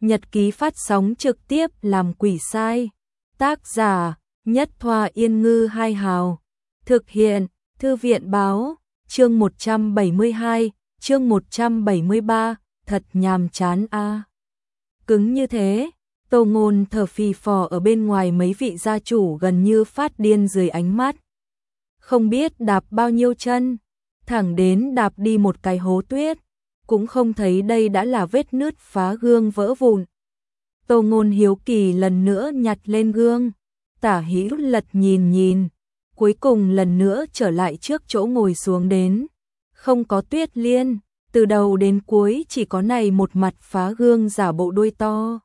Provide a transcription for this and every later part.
Nhật ký phát sóng trực tiếp làm quỷ sai. Tác giả: Nhất Thoa Yên Ngư Hai Hào. Thực hiện: Thư viện báo. Chương 172, chương 173, thật nhàm chán a. Cứng như thế, Tô Ngôn thở phì phò ở bên ngoài, mấy vị gia chủ gần như phát điên dưới ánh mắt. Không biết đạp bao nhiêu chân, thẳng đến đạp đi một cái hố tuyết, cũng không thấy đây đã là vết nứt phá gương vỡ vụn. Tô Ngôn hiếu kỳ lần nữa nhặt lên gương, tả hữu lật nhìn, cuối cùng lần nữa trở lại trước chỗ ngồi xuống đến. Không có Tuyết Liên, từ đầu đến cuối chỉ có này một mặt phá gương giả bộ đuôi to.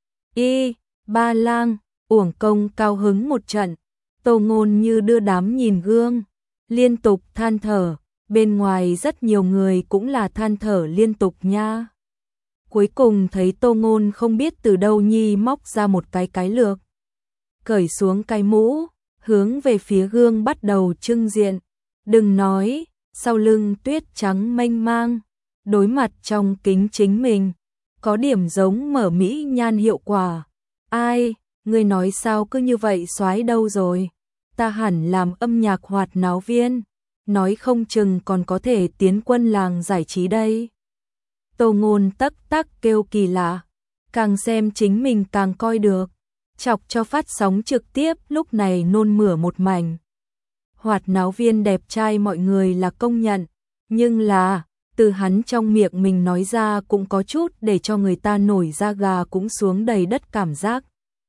Ba Lang, uổng công cao hứng một trận. Tô Ngôn như đưa đám nhìn gương, liên tục than thở, bên ngoài rất nhiều người cũng là than thở liên tục nha. Cuối cùng thấy Tô Ngôn không biết từ đâu nhi móc ra một cái lược, cởi xuống cái mũ, hướng về phía gương bắt đầu trưng diện. Đừng nói, sau lưng tuyết trắng mênh mang, đối mặt trong kính chính mình, có điểm giống mở mỹ nhan hiệu quả. Ai, người nói sao cứ như vậy soái đâu rồi? Ta hẳn làm âm nhạc hoạt náo viên, nói không chừng còn có thể tiến quân làng giải trí đây. Tô Ngôn tắc tắc kêu kỳ lạ, càng xem chính mình càng coi được, chọc cho phát sóng trực tiếp lúc này nôn mửa một mảnh. Hoạt náo viên đẹp trai mọi người là công nhận, nhưng là, từ hắn trong miệng mình nói ra cũng có chút để cho người ta nổi da gà cũng xuống đầy đất cảm giác.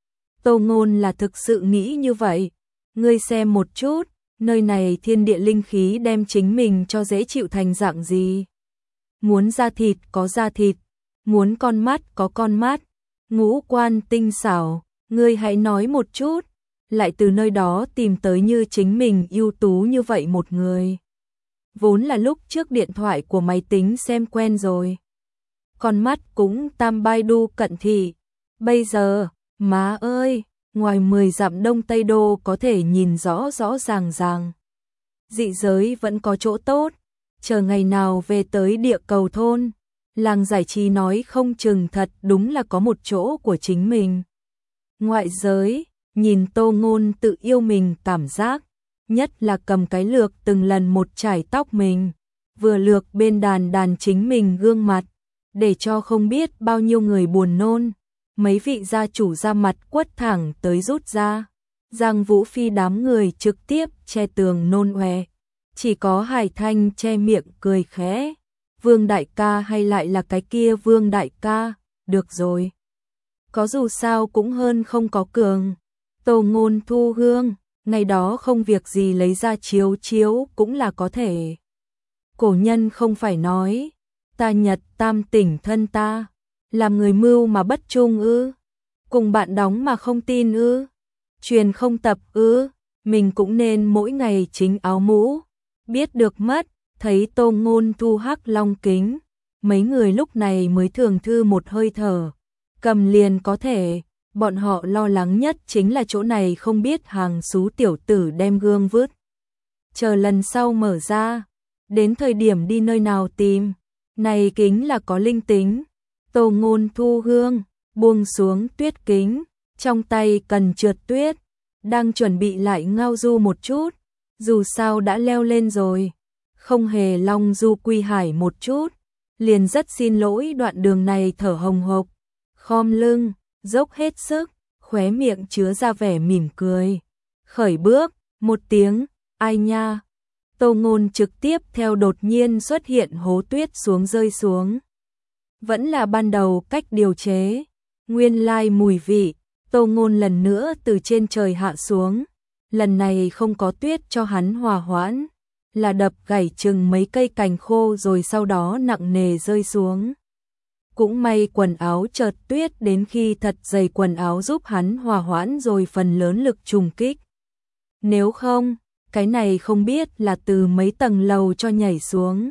Tô Ngôn là thực sự nghĩ như vậy. Ngươi xem một chút, nơi này thiên địa linh khí đem chính mình cho dễ chịu thành dạng gì. Muốn da thịt có da thịt, muốn con mắt có con mắt, ngũ quan tinh xảo, ngươi hãy nói một chút, lại từ nơi đó tìm tới như chính mình ưu tú như vậy một người. Vốn là lúc trước điện thoại của máy tính xem quen rồi. Con mắt cũng tam bai đu cận thị, bây giờ, má ơi, ngoài 10 dặm đông tây đô có thể nhìn rõ rõ ràng. Dị giới vẫn có chỗ tốt, chờ ngày nào về tới địa cầu thôn, làng giải trí nói không chừng thật đúng là có một chỗ của chính mình. Ngoại giới, nhìn Tô Ngôn tự yêu mình cảm giác, nhất là cầm cái lược từng lần một chải tóc mình, vừa lược bên đàn chính mình gương mặt, để cho không biết bao nhiêu người buồn nôn. Mấy vị gia chủ ra mặt quất thẳng tới rút ra. Giang Vũ Phi đám người trực tiếp che tường nôn ọe. Chỉ có Hải Thanh che miệng cười khẽ. Vương đại ca hay lại là cái kia Vương đại ca, được rồi. Có dù sao cũng hơn không có cường. Tô Ngôn thu hương, ngày đó không việc gì lấy ra chiếu cũng là có thể. Cổ nhân không phải nói, ta nhật tam tỉnh thân ta. Làm người mưu mà bất trung ư? Cùng bạn đóng mà không tin ư? Truyền không tập ư? Mình cũng nên mỗi ngày chính áo mũ. Biết được mất, thấy Tô Ngôn thu hắc long kính. Mấy người lúc này mới thường thư một hơi thở. Cầm liền có thể, bọn họ lo lắng nhất chính là chỗ này không biết hàng xú tiểu tử đem gương vứt. Chờ lần sau mở ra, đến thời điểm đi nơi nào tìm. Này kính là có linh tính. Tô Ngôn thu hương, buông xuống tuyết kính, trong tay cần trượt tuyết, đang chuẩn bị lại ngao du một chút, dù sao đã leo lên rồi, không hề long du quy hải một chút, liền rất xin lỗi đoạn đường này thở hồng hộc, khom lưng, dốc hết sức, khóe miệng chứa ra vẻ mỉm cười. Khởi bước, một tiếng, ai nha, Tô Ngôn trực tiếp theo đột nhiên xuất hiện hố tuyết xuống rơi xuống. Vẫn là ban đầu cách điều chế, nguyên lai mùi vị, Tô Ngôn lần nữa từ trên trời hạ xuống, lần này không có tuyết cho hắn hòa hoãn, là đập gãy chừng mấy cây cành khô rồi sau đó nặng nề rơi xuống. Cũng may quần áo chợt tuyết đến khi thật dày quần áo giúp hắn hòa hoãn rồi phần lớn lực trùng kích. Nếu không, cái này không biết là từ mấy tầng lầu cho nhảy xuống.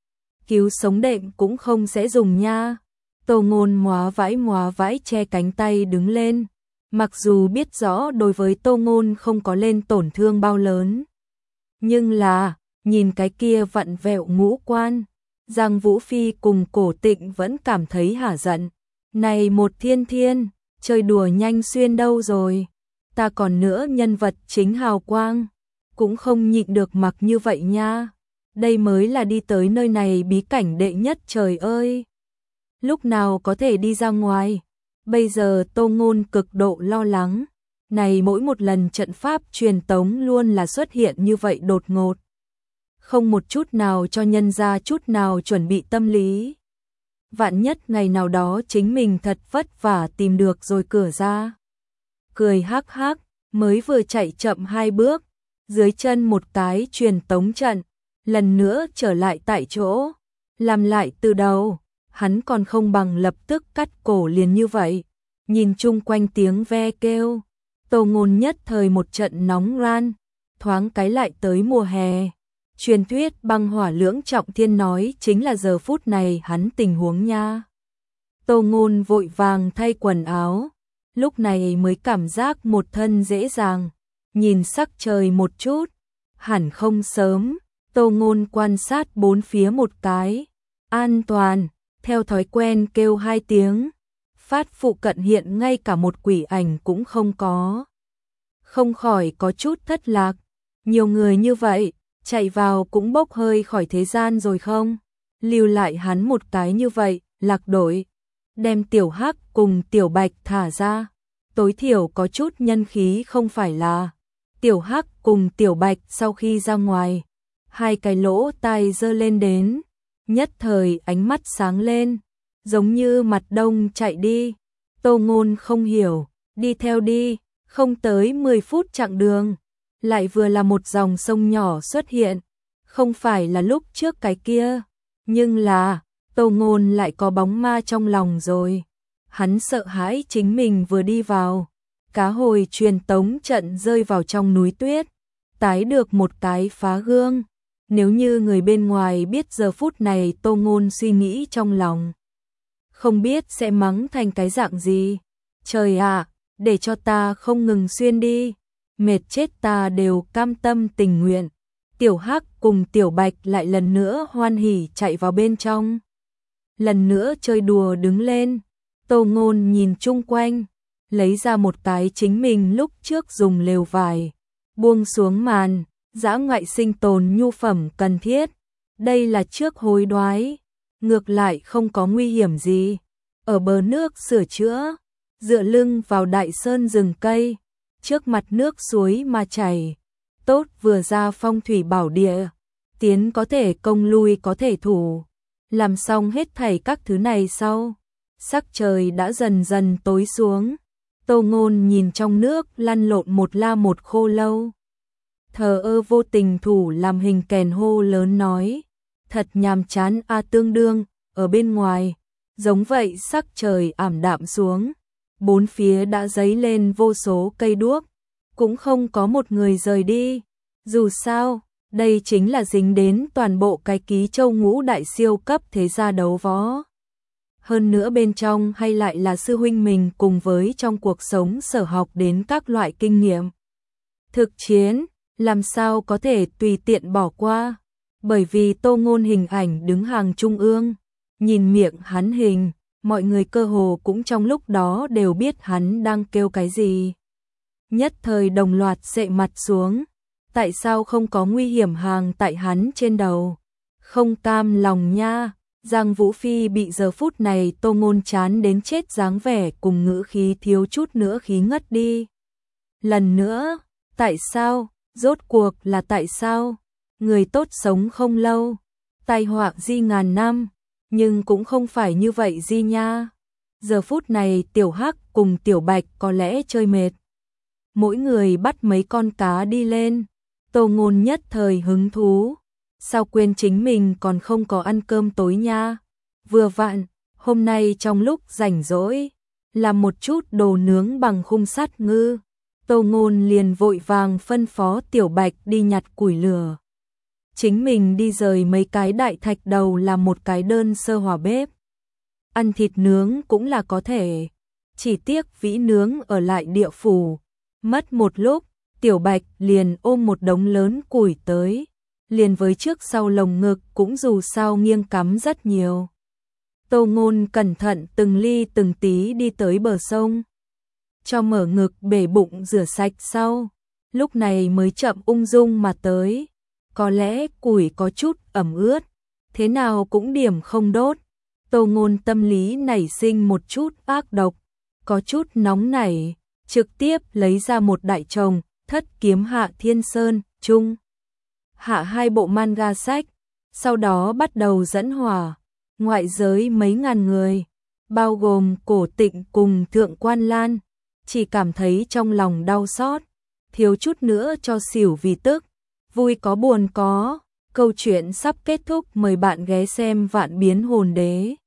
Cứu sống đệm cũng không sẽ dùng nha. Tô Ngôn móa vãi che cánh tay đứng lên. Mặc dù biết rõ đối với Tô Ngôn không có lên tổn thương bao lớn. Nhưng là, nhìn cái kia vặn vẹo ngũ quan, Giang Vũ Phi cùng Cổ Tịnh vẫn cảm thấy hả giận. Này một thiên thiên, chơi đùa nhanh xuyên đâu rồi? Ta còn nữa nhân vật chính hào quang, cũng không nhịn được mặc như vậy nha. Đây mới là đi tới nơi này bí cảnh đệ nhất trời ơi. Lúc nào có thể đi ra ngoài? Bây giờ Tô Ngôn cực độ lo lắng. Này mỗi một lần trận pháp truyền tống luôn là xuất hiện như vậy đột ngột. Không một chút nào cho nhân ra chút nào chuẩn bị tâm lý. Vạn nhất ngày nào đó chính mình thật vất vả tìm được rồi cửa ra. Cười hắc hắc, mới vừa chạy chậm 2 bước, dưới chân một cái truyền tống trận, lần nữa trở lại tại chỗ, làm lại từ đầu, hắn còn không bằng lập tức cắt cổ liền như vậy. Nhìn chung quanh tiếng ve kêu, Tô Ngôn nhất thời một trận nóng ran, thoáng cái lại tới mùa hè. Truyền thuyết băng hỏa lưỡng trọng thiên nói chính là giờ phút này hắn tình huống nha. Tô Ngôn vội vàng thay quần áo, lúc này mới cảm giác một thân dễ dàng, nhìn sắc trời một chút, hẳn không sớm. Tô Ngôn quan sát bốn phía một cái, an toàn, theo thói quen kêu 2 tiếng, phát phụ cận hiện ngay cả một quỷ ảnh cũng không có. Không khỏi có chút thất lạc, nhiều người như vậy, chạy vào cũng bốc hơi khỏi thế gian rồi không? Lưu lại hắn một cái như vậy, lạc đổi, đem Tiểu Hắc cùng Tiểu Bạch thả ra, tối thiểu có chút nhân khí không phải là. Tiểu Hắc cùng Tiểu Bạch sau khi ra ngoài, 2 cái lỗ tai giơ lên đến, nhất thời ánh mắt sáng lên, giống như mặt đông chạy đi. Tô Ngôn không hiểu, đi theo đi, không tới 10 phút chặng đường, lại vừa là một dòng sông nhỏ xuất hiện, không phải là lúc trước cái kia, nhưng là, Tô Ngôn lại có bóng ma trong lòng rồi. Hắn sợ hãi chính mình vừa đi vào, cá hồi truyền tống trận rơi vào trong núi tuyết, tái được một cái phá gương. Nếu như người bên ngoài biết giờ phút này Tô Ngôn suy nghĩ trong lòng, không biết sẽ mắng thành cái dạng gì. Trời ạ, để cho ta không ngừng xuyên đi, mệt chết ta đều cam tâm tình nguyện. Tiểu Hắc cùng Tiểu Bạch lại lần nữa hoan hỉ chạy vào bên trong, lần nữa chơi đùa đứng lên. Tô Ngôn nhìn chung quanh, lấy ra một cái chính mình lúc trước dùng lều vải, buông xuống màn, dã ngoại sinh tồn nhu phẩm cần thiết. Đây là trước hối đoái, ngược lại không có nguy hiểm gì. Ở bờ nước sửa chữa, dựa lưng vào đại sơn rừng cây, trước mặt nước suối mà chảy, tốt vừa ra phong thủy bảo địa, tiến có thể công lui có thể thủ. Làm xong hết thảy các thứ này sau, sắc trời đã dần dần tối xuống. Tô Ngôn nhìn trong nước lăn lộn một la một khô lâu, thờ ơ vô tình thủ làm hình kèn hô lớn nói, thật nhàm chán a. Tương đương ở bên ngoài, giống vậy sắc trời ảm đạm xuống, bốn phía đã dấy lên vô số cây đuốc, cũng không có một người rời đi. Dù sao, đây chính là dính đến toàn bộ cái Ký Châu ngũ đại siêu cấp thế gia đấu võ. Hơn nữa bên trong hay lại là sư huynh mình cùng với trong cuộc sống sở học đến các loại kinh nghiệm thực chiến, làm sao có thể tùy tiện bỏ qua. Bởi vì Tô Ngôn hình ảnh đứng hàng trung ương, nhìn miệng hắn hình, mọi người cơ hồ cũng trong lúc đó đều biết hắn đang kêu cái gì. Nhất thời đồng loạt sệ mặt xuống, tại sao không có nguy hiểm hàng tại hắn trên đầu? Không cam lòng nha. Giang Vũ Phi bị giờ phút này Tô Ngôn chán đến chết dáng vẻ cùng ngữ khí thiếu chút nữa khí ngất đi. Lần nữa, tại sao? Rốt cuộc là tại sao? Người tốt sống không lâu, tai họa di ngàn năm, nhưng cũng không phải như vậy di nha. Giờ phút này Tiểu Hắc cùng Tiểu Bạch có lẽ chơi mệt, mỗi người bắt mấy con cá đi lên. Tô Ngôn nhất thời hứng thú, sao quên chính mình còn không có ăn cơm tối nha. Vừa vặn, hôm nay trong lúc rảnh rỗi, làm một chút đồ nướng bằng khung sắt ngư. Tô Ngôn liền vội vàng phân phó Tiểu Bạch đi nhặt củi lửa, chính mình đi rời mấy cái đại thạch đầu làm một cái đơn sơ hỏa bếp. Ăn thịt nướng cũng là có thể, chỉ tiếc Vĩ nướng ở lại địa phủ. Mất một lúc, Tiểu Bạch liền ôm một đống lớn củi tới, liền với trước sau lồng ngực cũng dù sao nghiêng cắm rất nhiều. Tô Ngôn cẩn thận từng ly từng tí đi tới bờ sông, cho mở ngực bể bụng rửa sạch sau, lúc này mới chậm ung dung mà tới. Có lẽ củi có chút ẩm ướt, thế nào cũng điểm không đốt. Tô Ngôn tâm lý nảy sinh một chút ác độc, có chút nóng nảy, trực tiếp lấy ra một đại chồng Thất Kiếm Hạ Thiên Sơn, chung hạ 2 bộ manga sách, sau đó bắt đầu dẫn hỏa. Ngoại giới mấy ngàn người, bao gồm Cổ Tịnh cùng Thượng Quan Lan, chỉ cảm thấy trong lòng đau xót, thiếu chút nữa cho xỉu vì tức, vui có buồn có. Câu chuyện sắp kết thúc, mời bạn ghé xem Vạn Biến Hồn Đế.